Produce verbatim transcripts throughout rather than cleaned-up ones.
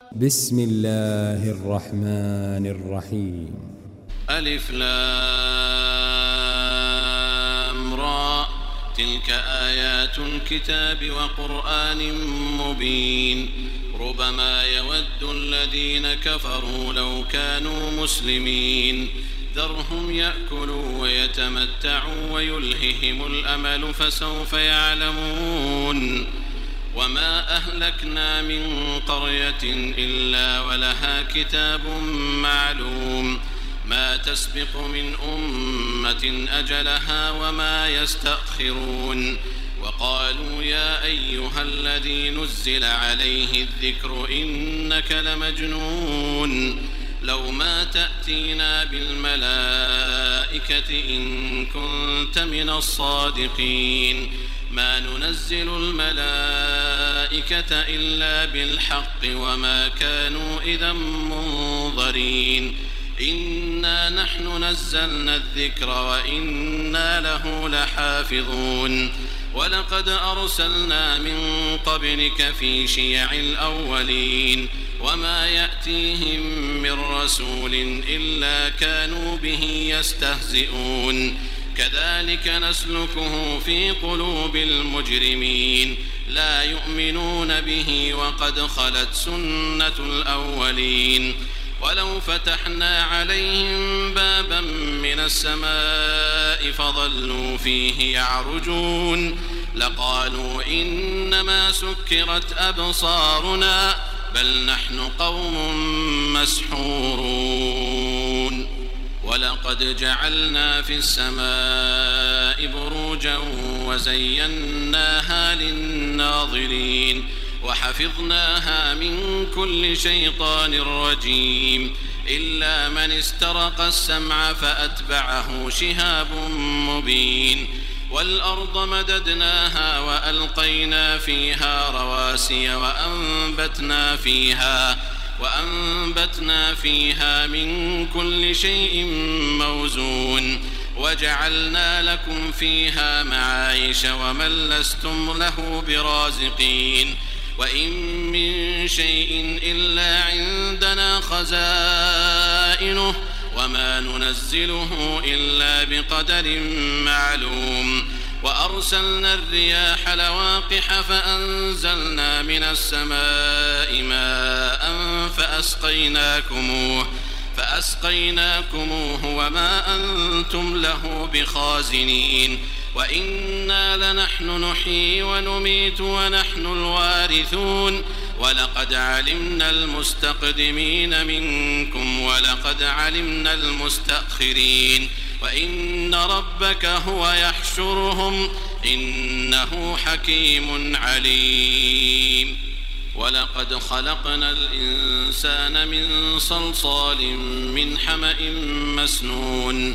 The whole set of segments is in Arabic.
بسم الله الرحمن الرحيم. ألف لام را، تلك آيات الكتاب وقرآن مبين. ربما يود الذين كفروا لو كانوا مسلمين، ذرهم يأكلوا ويتمتعوا ويلههم الأمل فسوف يعلمون. وما أهلكنا من قرية إلا ولها كتاب معلوم، ما تسبق من أمة أجلها وما يستأخرون. وقالوا يا أيها الذي نزل عليه الذكر إنك لمجنون، لو ما تأتينا بالملائكة إن كنت من الصادقين، ما ننزل الملائكة إلا بالحق وما كانوا إذا منظرين. إنا نحن نزلنا الذكر وإنا له لحافظون. ولقد أرسلنا من قبلك في شيع الأولين، وما يأتيهم من رسول إلا كانوا به يستهزئون. كذلك نسلكه في قلوب المجرمين، لا يؤمنون به وقد خلت سنة الأولين. ولو فتحنا عليهم بابا من السماء فظلوا فيه يعرجون لقالوا إنما سكرت أبصارنا بل نحن قوم مسحورون. ولقد جعلنا في السماء بروجا وزيناها للناظرين وحفظناها من كل شيطان رجيم إلا من استرق السمع فأتبعه شهاب مبين. والأرض مددناها وألقينا فيها رواسي وأنبتنا فيها وأنبتنا فيها من كل شيء موزون وجعلنا لكم فيها معايش ومن لستم له برازقين. وإن من شيء إلا عندنا خزائنه وما ننزله إلا بقدر معلوم. وأرسلنا الرياح لواقح فأنزلنا من السماء ماء فأسقيناكموه فأسقيناكموه وما أنتم له بخازنين. وإنا لنحن نحيي ونميت ونحن الوارثون. ولقد علمنا المستقدمين منكم ولقد علمنا المستأخرين وإن ربك هو يحشرهم إنه حكيم عليم. ولقد خلقنا الإنسان من صلصال من حمأ مسنون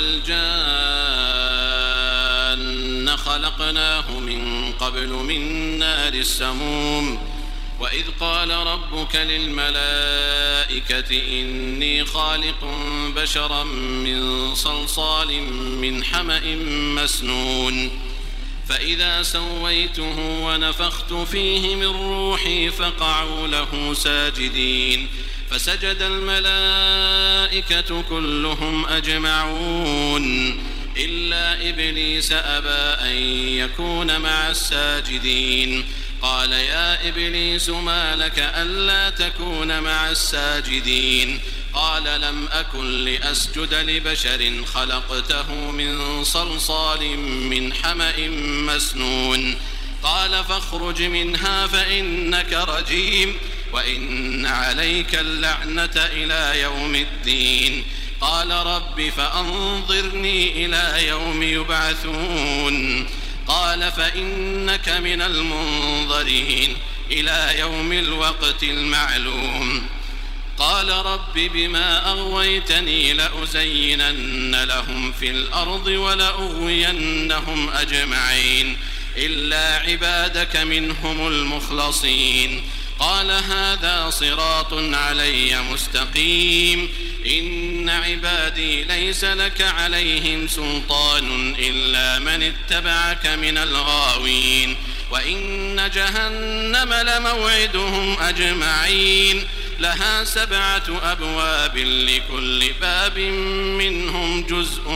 والجان خلقناه من قبل من نار السموم. وإذ قال ربك للملائكة إني خالق بشرا من صلصال من حمأ مسنون فإذا سويته ونفخت فيه من روحي فقعوا له ساجدين فسجد الملائكة كلهم أجمعون إلا إبليس أبى أن يكون مع الساجدين. قال يا إبليس ما لك ألا تكون مع الساجدين؟ قال لم أكن لأسجد لبشر خلقته من صلصال من حمأ مسنون. قال فاخرج منها فإنك رجيم وإن عليك اللعنة إلى يوم الدين. قال رب فأنظرني إلى يوم يبعثون. قال فإنك من المنظرين إلى يوم الوقت المعلوم. قال رب بما أغويتني لأزينن لهم في الأرض ولأغوينهم أجمعين إلا عبادك منهم المخلصين. قال هذا صراط علي مستقيم إن عبادي ليس لك عليهم سلطان إلا من اتبعك من الغاوين وإن جهنم لموعدهم أجمعين لها سبعة أبواب لكل باب منهم جزء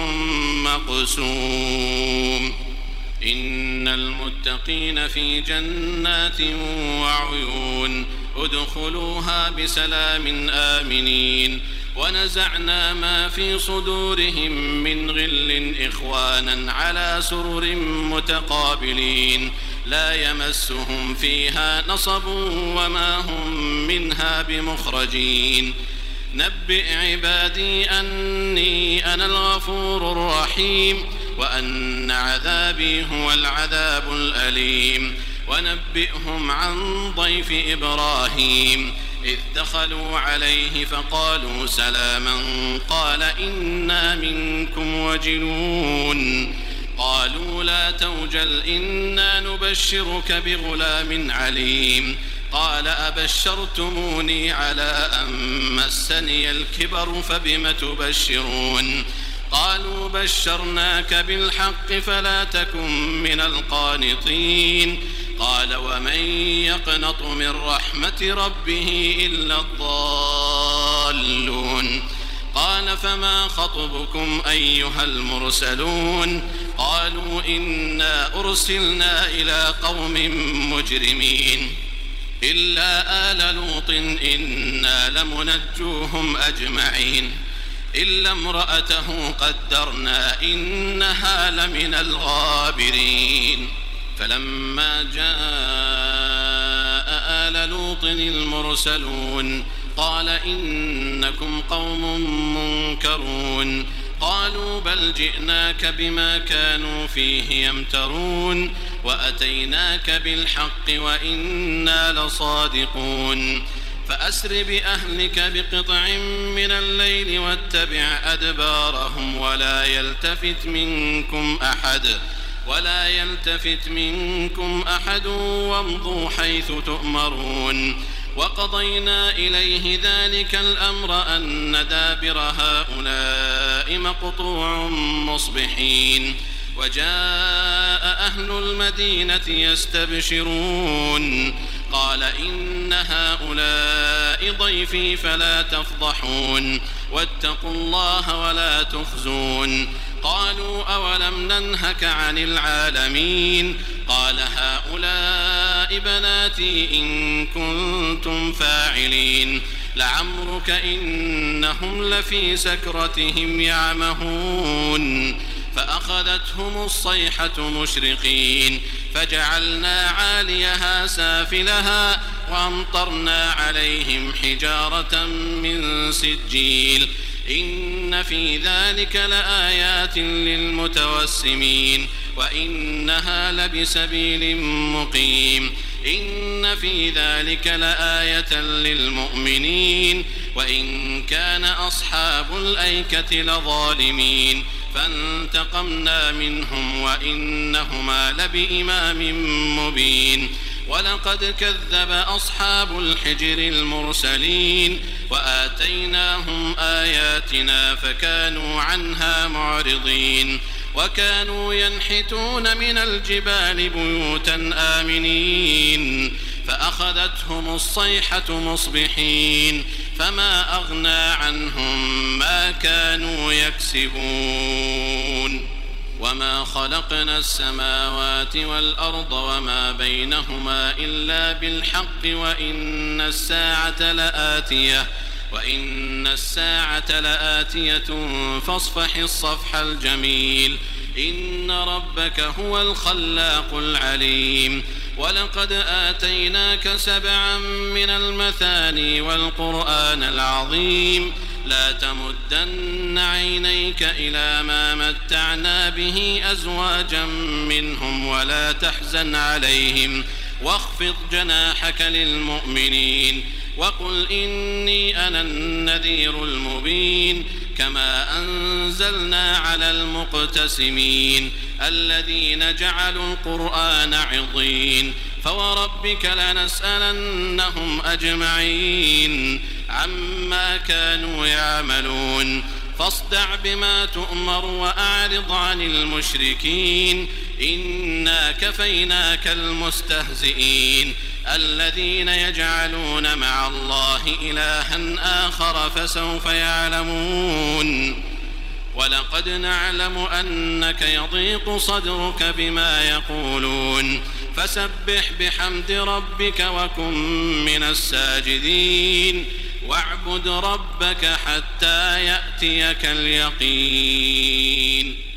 مقسوم إن المتقين في جنات وعيون ادخلوها بسلام آمنين ونزعنا ما في صدورهم من غل إخوانا على سرر متقابلين لا يمسهم فيها نصب وما هم منها بمخرجين نبئ عبادي أني أنا الغفور الرحيم وأن عذابي هو العذاب الأليم ونبئهم عن ضيف إبراهيم إذ دخلوا عليه فقالوا سلاما قال إنا منكم وجلون قالوا لا توجل إنا نبشرك بغلام عليم قال أبشرتموني على أن مسني الكبر فبم تبشرون قالوا بشرناك بالحق فلا تكن من القانطين قال ومن يقنط من رحمة ربه إلا الضالون قال فما خطبكم أيها المرسلون قالوا إنا أرسلنا إلى قوم مجرمين إلا آل لوط إنا لمنجوهم أجمعين إلا امرأته قدرنا إنها لمن الغابرين فلما جاء آل لوط المرسلون قال إنكم قوم منكرون قالوا بل جئناك بما كانوا فيه يمترون وأتيناك بالحق وإنا لصادقون فأسر بأهلك بقطع من الليل واتبع أدبارهم ولا يلتفت منكم أحد ولا يلتفت منكم أحد وامضوا حيث تؤمرون وقضينا إليه ذلك الأمر أن دابر هؤلاء مقطوع مصبحين وجاء أهل المدينة يستبشرون قال إن هؤلاء ضيفي فلا تفضحون واتقوا الله ولا تخزون قالوا أولم ننهك عن العالمين قال هؤلاء بناتي إن كنتم فاعلين لعمرك إنهم لفي سكرتهم يعمهون فأخذتهم الصيحة مشرقين فجعلنا عاليها سافلها وأمطرنا عليهم حجارة من سجيل إن في ذلك لآيات للمتوسمين وإنها لبسبيل مقيم إن في ذلك لآية للمؤمنين وإن كان أصحاب الأيكة لظالمين فانتقمنا منهم وإنهما لبإمام مبين ولقد كذب أصحاب الحجر المرسلين وآتيناهم آياتنا فكانوا عنها معرضين وكانوا ينحتون من الجبال بيوتا آمنين فأخذتهم الصيحة مصبحين فما أغنى عنهم ما كانوا يكسبون وما خلقنا السماوات والأرض وما بينهما إلا بالحق وإن الساعة لآتية وإن الساعة لآتية فاصفح الصفح الجميل إن ربك هو الخلاق العليم ولقد آتيناك سبعا من المثاني والقرآن العظيم لا تمدن عينيك إلى ما متعنا به أزواجا منهم ولا تحزن عليهم واخفض جناحك للمؤمنين وقل إني أنا النذير المبين كما أنزلنا على المقتسمين الذين جعلوا القرآن عضين فوربك لنسألنهم أجمعين عما كانوا يعملون فاصدع بما تؤمر وأعرض عن المشركين إنا كفيناك المستهزئين الذين يجعلون مع الله إلها آخر فسوف يعلمون ولقد نعلم أنك يضيق صدرك بما يقولون فسبح بحمد ربك وكن من الساجدين واعبد ربك حتى يأتيك اليقين.